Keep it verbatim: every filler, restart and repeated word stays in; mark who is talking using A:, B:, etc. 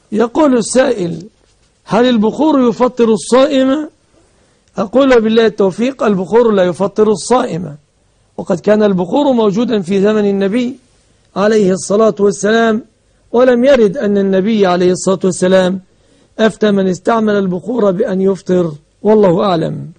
A: يقول السائل: هل البخور يفطر الصائم؟ أقول بالله التوفيق: البخور لا يفطر الصائم، وقد كان البخور موجودا في زمن النبي عليه الصلاة والسلام، ولم يرد أن النبي عليه الصلاة والسلام أفتى من استعمل البخور بأن يفطر، والله أعلم.